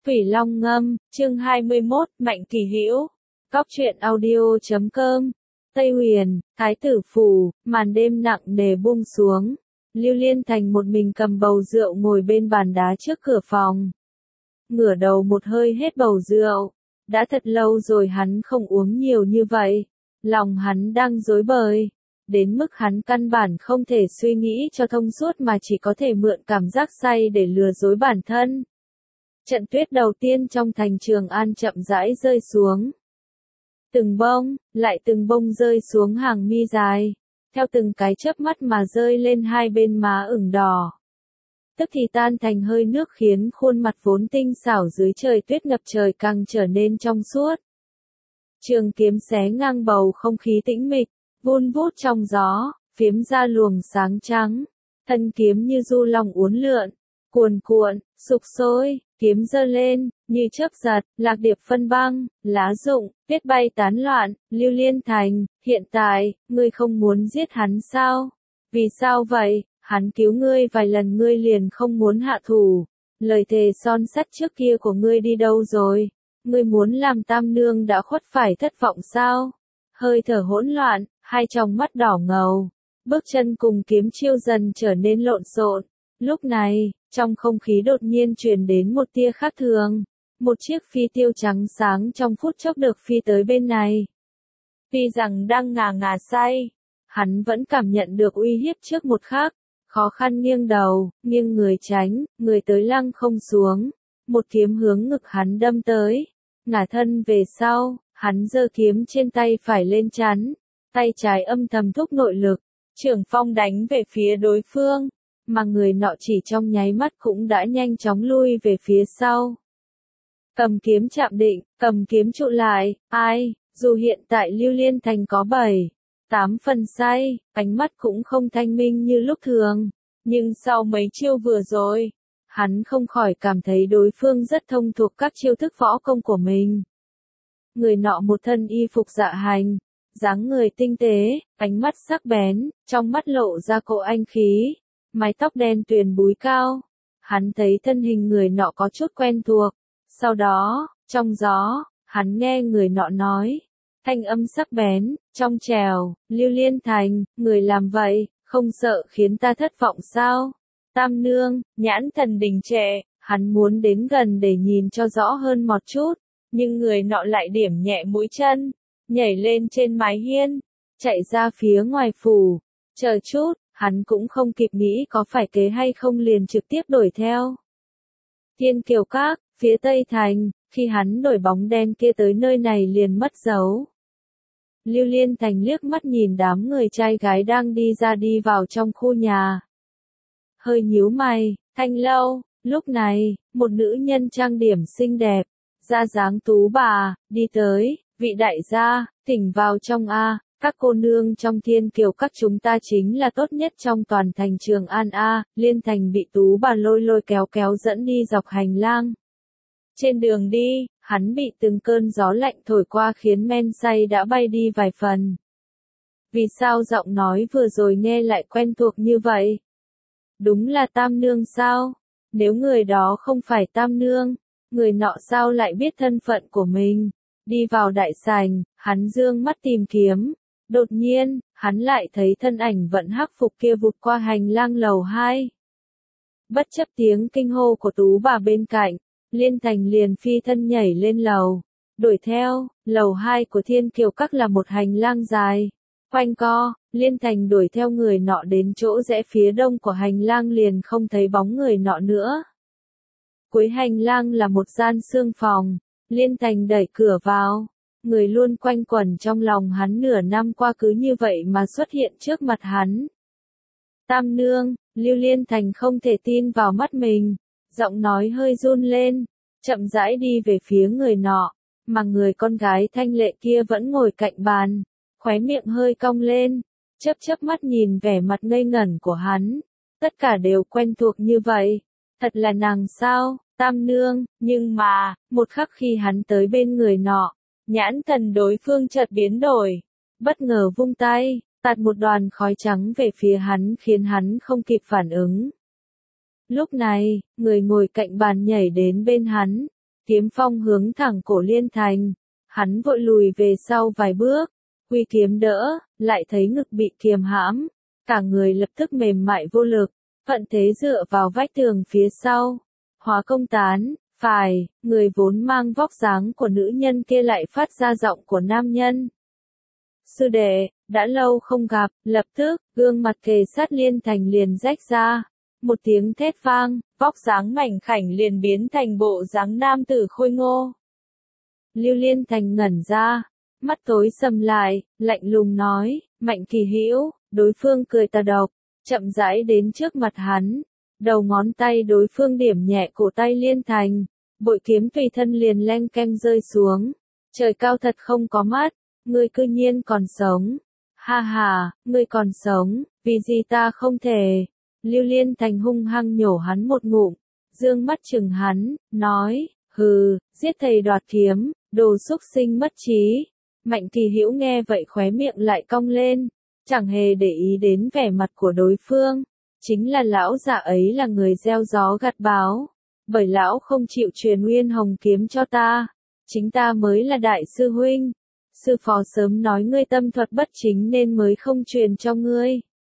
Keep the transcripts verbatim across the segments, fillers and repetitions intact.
Quỷ Long Ngâm, chương hai mươi mốt, Mạnh Kỳ Hữu. Cóc truyện audio chấm com. Tây Huyền, Thái tử phủ, màn đêm nặng nề buông xuống. Lưu Liên Thành một mình cầm bầu rượu ngồi bên bàn đá trước cửa phòng. Ngửa đầu một hơi hết bầu rượu. Đã thật lâu rồi hắn không uống nhiều như vậy. Lòng hắn đang rối bời. Đến mức hắn căn bản không thể suy nghĩ cho thông suốt mà chỉ có thể mượn cảm giác say để lừa dối bản thân. Trận tuyết đầu tiên trong thành Trường An chậm rãi rơi xuống. Từng bông, lại từng bông rơi xuống hàng mi dài, theo từng cái chớp mắt mà rơi lên hai bên má ửng đỏ. Tức thì tan thành hơi nước khiến khuôn mặt vốn tinh xảo dưới trời tuyết ngập trời càng trở nên trong suốt. Trường kiếm xé ngang bầu không khí tĩnh mịch, vun vút trong gió, phiếm ra luồng sáng trắng. Thân kiếm như du long uốn lượn, cuồn cuộn, sục sôi, kiếm giơ lên, như chớp giật, lạc điệp phân băng, lá rụng, tuyết bay tán loạn. Lưu Liên Thành, hiện tại, ngươi không muốn giết hắn sao? Vì sao vậy? Hắn cứu ngươi vài lần ngươi liền không muốn hạ thủ. Lời thề son sắt trước kia của ngươi đi đâu rồi? Ngươi muốn làm tam nương đã khuất phải thất vọng sao? Hơi thở hỗn loạn, hai tròng mắt đỏ ngầu. Bước chân cùng kiếm chiêu dần trở nên lộn xộn. Lúc này, trong không khí đột nhiên truyền đến một tia khác thường. Một chiếc phi tiêu trắng sáng trong phút chốc được phi tới bên này. Tuy rằng đang ngà ngà say, hắn vẫn cảm nhận được uy hiếp trước một khắc. Khó khăn nghiêng đầu, nghiêng người tránh, người tới lăng không xuống. Một kiếm hướng ngực hắn đâm tới. Ngả thân về sau, hắn giơ kiếm trên tay phải lên chắn. Tay trái âm thầm thúc nội lực. Trưởng phong đánh về phía đối phương. Mà người nọ chỉ trong nháy mắt cũng đã nhanh chóng lui về phía sau. Cầm kiếm chạm định, cầm kiếm trụ lại, ai, dù hiện tại Lưu Liên Thành có bảy, tám phần say, ánh mắt cũng không thanh minh như lúc thường. Nhưng sau mấy chiêu vừa rồi, hắn không khỏi cảm thấy đối phương rất thông thuộc các chiêu thức võ công của mình. Người nọ một thân y phục dạ hành, dáng người tinh tế, ánh mắt sắc bén, trong mắt lộ ra cỗ anh khí. Mái tóc đen tuyền búi cao. Hắn thấy thân hình người nọ có chút quen thuộc. Sau đó, trong gió, hắn nghe người nọ nói. Thanh âm sắc bén, trong trèo, Lưu Liên Thành, người làm vậy, không sợ khiến ta thất vọng sao? Tam nương, nhãn thần đình trệ, hắn muốn đến gần để nhìn cho rõ hơn một chút. Nhưng người nọ lại điểm nhẹ mũi chân, nhảy lên trên mái hiên, chạy ra phía ngoài phủ. Chờ chút. Hắn cũng không kịp nghĩ có phải kế hay không liền trực tiếp đuổi theo. Thiên Kiều Các, phía Tây Thành, khi hắn đổi bóng đen kia tới nơi này liền mất dấu. Lưu Liên Thành liếc mắt nhìn đám người trai gái đang đi ra đi vào trong khu nhà. Hơi nhíu mày, Thanh Lâu, lúc này, một nữ nhân trang điểm xinh đẹp, da dáng tú bà, đi tới, vị đại gia, thỉnh vào trong a. Các cô nương trong Thiên Kiều Các chúng ta chính là tốt nhất trong toàn thành Trường An A. Liên Thành bị tú bà lôi lôi kéo kéo dẫn đi dọc hành lang. Trên đường đi, hắn bị từng cơn gió lạnh thổi qua khiến men say đã bay đi vài phần. Vì sao giọng nói vừa rồi nghe lại quen thuộc như vậy? Đúng là Tam Nương sao? Nếu người đó không phải Tam Nương, người nọ sao lại biết thân phận của mình? Đi vào đại sảnh, hắn dương mắt tìm kiếm. Đột nhiên, hắn lại thấy thân ảnh vận hắc phục kia vụt qua hành lang lầu hai. Bất chấp tiếng kinh hô của tú bà bên cạnh, Liên Thành liền phi thân nhảy lên lầu. Đuổi theo, lầu hai của Thiên Kiều Các là một hành lang dài. Quanh co, Liên Thành đuổi theo người nọ đến chỗ rẽ phía đông của hành lang liền không thấy bóng người nọ nữa. Cuối hành lang là một gian xương phòng. Liên Thành đẩy cửa vào. Người luôn quanh quẩn trong lòng hắn nửa năm qua cứ như vậy mà xuất hiện trước mặt hắn. Tam nương, Lưu Liên Thành không thể tin vào mắt mình, giọng nói hơi run lên, chậm rãi đi về phía người nọ, mà người con gái thanh lệ kia vẫn ngồi cạnh bàn, khóe miệng hơi cong lên, chớp chớp mắt nhìn vẻ mặt ngây ngẩn của hắn, tất cả đều quen thuộc như vậy, thật là nàng sao, Tam nương, nhưng mà, một khắc khi hắn tới bên người nọ, nhãn thần đối phương chợt biến đổi, bất ngờ vung tay, tạt một đoàn khói trắng về phía hắn khiến hắn không kịp phản ứng. Lúc này, người ngồi cạnh bàn nhảy đến bên hắn, kiếm phong hướng thẳng cổ Liên Thành. Hắn vội lùi về sau vài bước, huy kiếm đỡ, lại thấy ngực bị kiềm hãm, cả người lập tức mềm mại vô lực, thuận thế dựa vào vách tường phía sau. Hóa công tán, phải, người vốn mang vóc dáng của nữ nhân kia lại phát ra giọng của nam nhân. Sư đệ, đã lâu không gặp, lập tức, gương mặt kề sát Liên Thành liền rách ra. Một tiếng thét vang, vóc dáng mảnh khảnh liền biến thành bộ dáng nam tử khôi ngô. Lưu Liên Thành ngẩn ra, mắt tối sầm lại, lạnh lùng nói, Mạnh Kỳ Hữu. Đối phương cười tà độc, chậm rãi đến trước mặt hắn, đầu ngón tay đối phương điểm nhẹ cổ tay Liên Thành, bội kiếm tùy thân liền leng keng rơi xuống. Trời cao thật không có mắt, ngươi cư nhiên còn sống. Ha ha, ngươi còn sống, vì gì ta không thể. Lưu Liên Thành hung hăng nhổ hắn một ngụm, dương mắt chừng hắn, nói, hừ, giết thầy đoạt kiếm, đồ xúc sinh mất trí. Mạnh Kỳ Hữu nghe vậy khóe miệng lại cong lên, chẳng hề để ý đến vẻ mặt của đối phương. Chính là lão già ấy là người gieo gió gặt bão, bởi lão không chịu truyền Nguyên Hồng kiếm cho ta, chính ta mới là đại sư huynh. Sư phó sớm nói ngươi tâm thuật bất chính nên mới không truyền cho ngươi.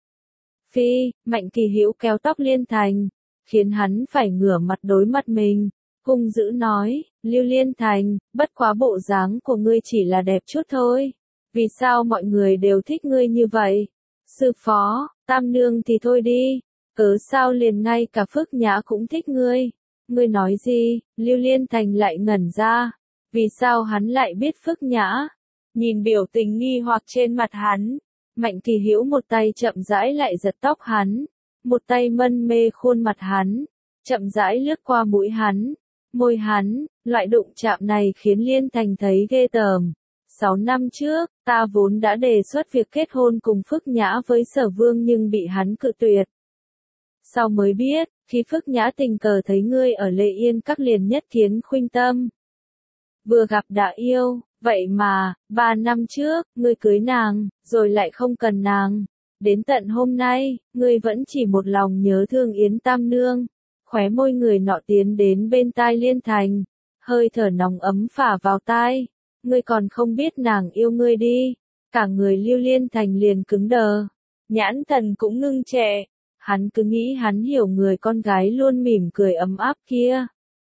Phi, Mạnh Kỳ Hữu kéo tóc Liên Thành, khiến hắn phải ngửa mặt đối mặt mình, hung dữ nói, Lưu Liên Thành, bất quá bộ dáng của ngươi chỉ là đẹp chút thôi. Vì sao mọi người đều thích ngươi như vậy? Sư phó, Tam Nương thì thôi đi, cớ sao liền ngay cả Phước Nhã cũng thích ngươi? Ngươi nói gì? Lưu Liên Thành lại ngẩn ra, vì sao hắn lại biết Phước Nhã? Nhìn biểu tình nghi hoặc trên mặt hắn, Mạnh Kỳ Hữu một tay chậm rãi lại giật tóc hắn, một tay mân mê khuôn mặt hắn, chậm rãi lướt qua mũi hắn, môi hắn, loại đụng chạm này khiến Liên Thành thấy ghê tởm. Sáu năm trước, ta vốn đã đề xuất việc kết hôn cùng Phước Nhã với Sở Vương nhưng bị hắn cự tuyệt. Sau mới biết, khi Phước Nhã tình cờ thấy ngươi ở Lệ Yên Các liền nhất kiến khuynh tâm. Vừa gặp đã yêu, vậy mà, ba năm trước, ngươi cưới nàng, rồi lại không cần nàng. Đến tận hôm nay, ngươi vẫn chỉ một lòng nhớ thương Yến Tam Nương. Khóe môi người nọ tiến đến bên tai Liên Thành, hơi thở nóng ấm phả vào tai. Ngươi còn không biết nàng yêu ngươi đi. Cả người Lưu Liên Thành liền cứng đờ, nhãn thần cũng ngưng trệ. Hắn cứ nghĩ hắn hiểu người con gái luôn mỉm cười ấm áp kia.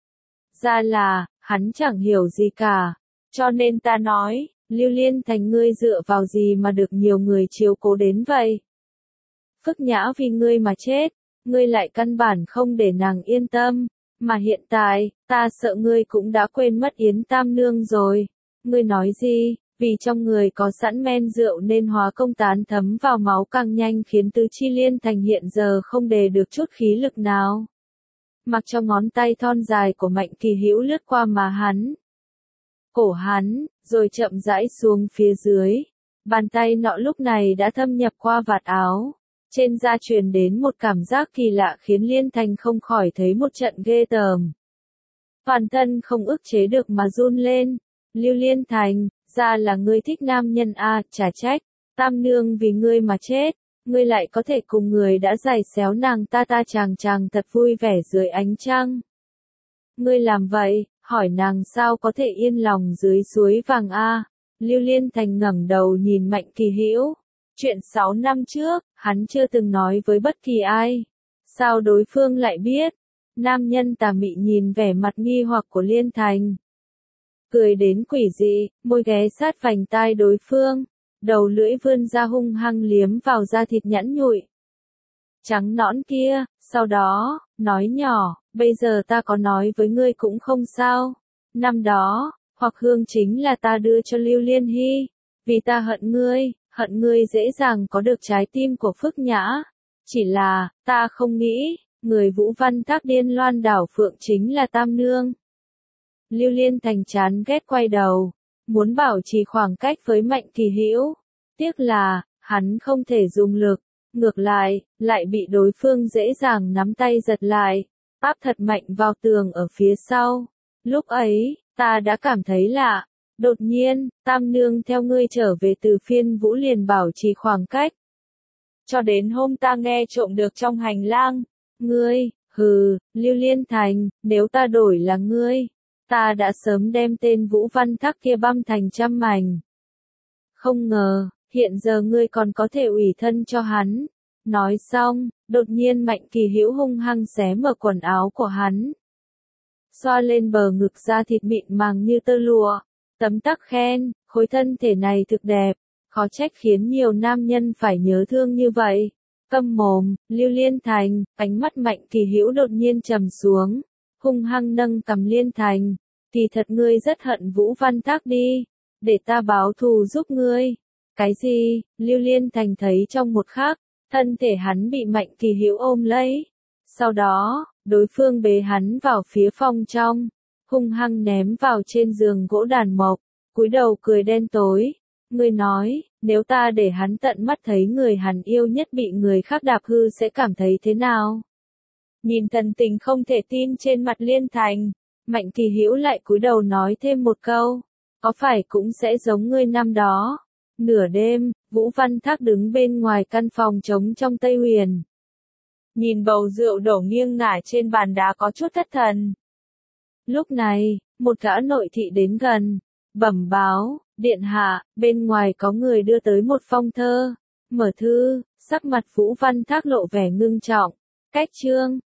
Ra là, hắn chẳng hiểu gì cả. Cho nên ta nói, Lưu Liên Thành ngươi dựa vào gì mà được nhiều người chiếu cố đến vậy? Phước Nhã vì ngươi mà chết, ngươi lại căn bản không để nàng yên tâm. Mà hiện tại, ta sợ ngươi cũng đã quên mất Yến Tam Nương rồi. Ngươi nói gì? Vì trong người có sẵn men rượu nên hóa công tán thấm vào máu càng nhanh khiến tứ chi Liên Thành hiện giờ không đề được chút khí lực nào. Mặc cho ngón tay thon dài của Mạnh Kỳ Hữu lướt qua má hắn, cổ hắn, rồi chậm rãi xuống phía dưới. Bàn tay nọ lúc này đã thâm nhập qua vạt áo. Trên da truyền đến một cảm giác kỳ lạ khiến Liên Thành không khỏi thấy một trận ghê tởm. Toàn thân không ức chế được mà run lên. Lưu Liên Thành, ra là ngươi thích nam nhân a, chả trách. Tam Nương vì ngươi mà chết, ngươi lại có thể cùng người đã giày xéo nàng ta ta chàng chàng thật vui vẻ dưới ánh trăng. Ngươi làm vậy, hỏi nàng sao có thể yên lòng dưới suối vàng a? Lưu Liên Thành ngẩng đầu nhìn Mạnh Kỳ Hữu. Chuyện sáu năm trước, hắn chưa từng nói với bất kỳ ai. Sao đối phương lại biết? Nam nhân tà mị nhìn vẻ mặt nghi hoặc của Liên Thành, cười đến quỷ dị, môi ghé sát vành tai đối phương, đầu lưỡi vươn ra hung hăng liếm vào da thịt nhẵn nhụi trắng nõn kia, sau đó, nói nhỏ, bây giờ ta có nói với ngươi cũng không sao. Năm đó, hoặc hương chính là ta đưa cho Lưu Liên Hy, vì ta hận ngươi, hận ngươi dễ dàng có được trái tim của Phước Nhã. Chỉ là, ta không nghĩ, người Vũ Văn Thác điên loan đảo phượng chính là Tam Nương. Lưu Liên Thành chán ghét quay đầu, muốn bảo trì khoảng cách với Mạnh Kỳ Hữu. Tiếc là, hắn không thể dùng lực, ngược lại, lại bị đối phương dễ dàng nắm tay giật lại, áp thật mạnh vào tường ở phía sau. Lúc ấy, ta đã cảm thấy lạ. Đột nhiên, Tam Nương theo ngươi trở về từ Phiên Vũ liền bảo trì khoảng cách. Cho đến hôm ta nghe trộm được trong hành lang. Ngươi, hừ, Lưu Liên Thành, nếu ta đổi là ngươi, ta đã sớm đem tên Vũ Văn Thác kia băm thành trăm mảnh. Không ngờ, hiện giờ ngươi còn có thể ủy thân cho hắn. Nói xong, đột nhiên Mạnh Kỳ Hữu hung hăng xé mở quần áo của hắn. Xoa lên bờ ngực da thịt mịn màng như tơ lụa, tấm tắc khen, khối thân thể này thực đẹp, khó trách khiến nhiều nam nhân phải nhớ thương như vậy. Câm mồm, Lưu Liên Thành, ánh mắt Mạnh Kỳ Hữu đột nhiên trầm xuống, hung hăng nâng cằm Liên Thành, kỳ thật ngươi rất hận Vũ Văn Thác đi, để ta báo thù giúp ngươi. Cái gì? Lưu Liên Thành thấy trong một khắc, thân thể hắn bị Mạnh Kỳ Hữu ôm lấy. Sau đó, đối phương bế hắn vào phía phòng trong, hung hăng ném vào trên giường gỗ đàn mộc, cúi đầu cười đen tối. Ngươi nói, nếu ta để hắn tận mắt thấy người hắn yêu nhất bị người khác đạp hư sẽ cảm thấy thế nào? Nhìn thần tình không thể tin trên mặt Liên Thành, Mạnh Kỳ Hữu lại cúi đầu nói thêm một câu, có phải cũng sẽ giống ngươi năm đó? Nửa đêm, Vũ Văn Thác đứng bên ngoài căn phòng trống trong Tây Huyền. Nhìn bầu rượu đổ nghiêng ngả trên bàn đá có chút thất thần. Lúc này, một gã nội thị đến gần, bẩm báo, điện hạ, bên ngoài có người đưa tới một phong thơ. Mở thư, sắc mặt Vũ Văn Thác lộ vẻ ngưng trọng. Cách chương,